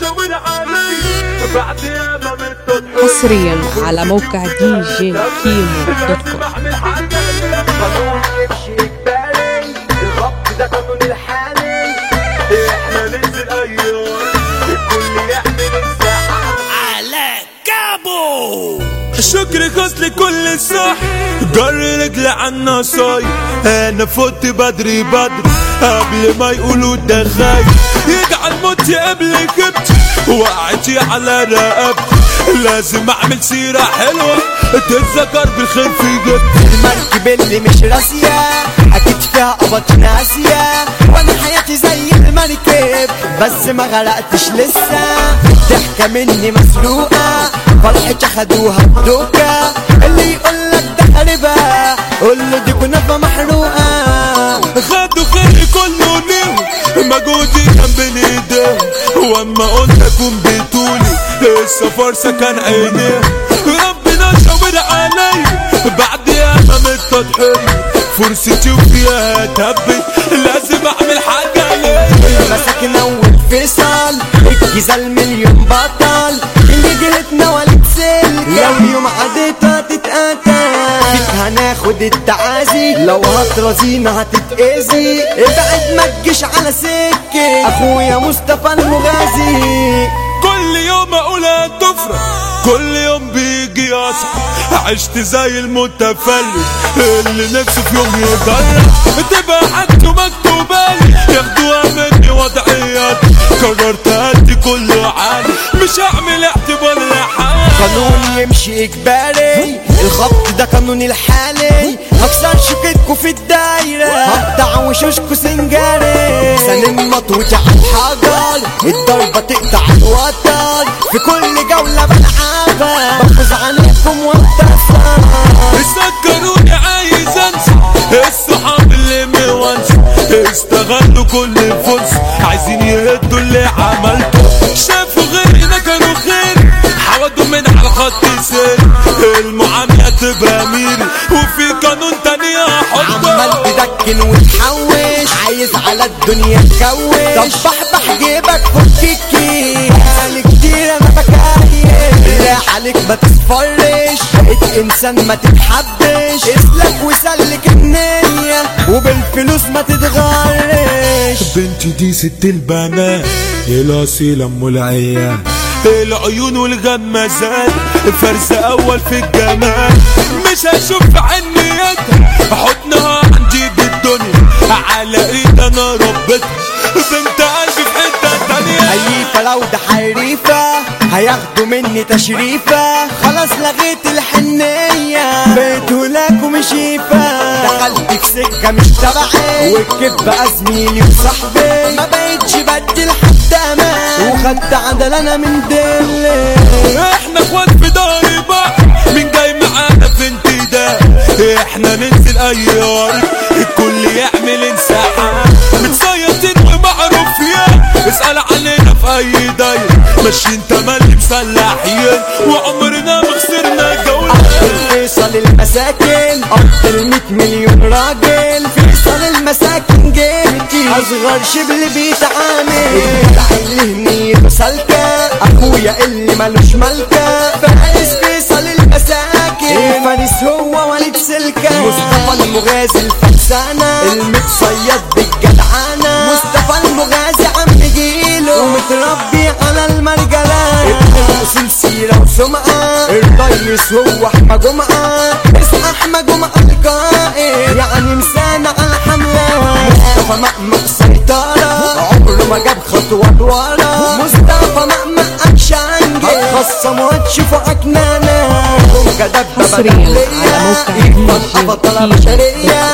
شاور علي بعد يا ما متضحك حصريا على موقع djkimo.com. بعمل حاجة قانون يمشي إجباري الخط ده قانون الحالي احنا ننزل أيام الكل يعمل الساحة على كابو. شكري خاص لكل الصح جر رجلي عنا صاير انا فوت بدري قبل ما يقولوا ده خايف يجعل موتي قبل كبتي وقعتي على رقبتي لازم اعمل سيرة حلوة تتذكر بالخير في جبتي. المركب اللي مش راسية اكيد فيها قبط ناسية وانا حياتي زي المركب بس ما غرقتش لسه. ضحكة مني مسروقة فرحتي خدوها بدوكة اللي يقولك ده خربة قوله دي كنافة محروقة. خدوا خيري كله ليهم مجهودي كان بين ايديهم واما قلت اكون بطولي السفر سكن عينيهم ربنا شاور عليا بعد ياما متضحية فرصتي وفيها تبت لازم اعمل حاجة ليا. مساكن اول فيصل الجيزة المليون بطل اللي جهتنا ولد سلك لو يوم عديتها تتقتل فيك هناخد التعازي لو هترازينا هتتأذي ابعد ما تجيش على سكة اخويا مصطفى المغازي. كل يوم اقول هتفرق كل يوم بيجي اصحى عشت زي المتفلت اللي نفسه في يوم يجرب تبقى حاجته مكتوبالي ياخدوها مني وضعيات قررت ادي كله عالي مش هعمل اعتبار لحالي. قانون يمشي اجباري الخط ده قانون الحالي هكسر شوكتكوا في الدايرة هقطع وشوشكوا سنجاري سنين مطوتي على الحجر الضربة تقطع الوتر في كل جولة بلعبها بفوز عليكم وانتصر. سكروني عايز انسى الصحاب اللي موانسى استغلوا كل فرصة عايزين يهدوا اللي عملته شافوا غيرنا كانوا خير حودوا من على خط سير المعاملة تبقى ميري وفي قانون تاني هحطه. عمال تدكن وتحوش عايز على الدنيا تكوش طب بحبح جيبك فككي قال كتير انا بكايش لا عليك ما تصفرش بقيت انسان ما تتحبش اسلك وسلك النية وبالفلوس ما تتغرش. بنتي دي ست البنات الاصيلة ام العيال العيون والغمازات فرز اول في الجمال مش هشوف عنيتها حضنها عندي بالدنيا على ايد انا ربتها بنت قلبي في حته تانية. حريفة لو ده حريفة هياخدوا مني تشريفة خلاص لغيت الحنية بقيت هناك ومشيفة دخلت في سكة مش تبعي والكذب زميلي وصاحبي ما بقيتش بدي لحد امان وخدت عدل انا من دلي. احنا اخوات في داري بقى مين جاي معانا في انتداء احنا ننزل اي ارض الكل يعمل انسحاب متصيطين ومعروف يا اسأل علينا في اي داير ماشيين تملي مسلحين وعمرنا ما خسرنا جولة. فيصل المساكن ارض 100 مليون راجل فيصل المساكن جيتي اصغر شبل بيتعامل اللي نيته سالكة اخويا اللي ملوش ملكة فارس فيصل المساكن فارس هو وليد سلكة مصطفى المغازي الفرسانة المتصيد بالجدعانة مصطفى المغازي عم جيله ومتربي على المرجلة ابن سيرة وسمعة الريس هو احمد جمعة اسمه احمد جمعة القائد يعني مسانة على حملة مصطفى مأمأ سيطرة عمره ما جاب خطوة لورا مصطفى مأمأ اكشنجي هتخصم وهتشوفوا عكنانة حصريا على موقع بطلة بشرية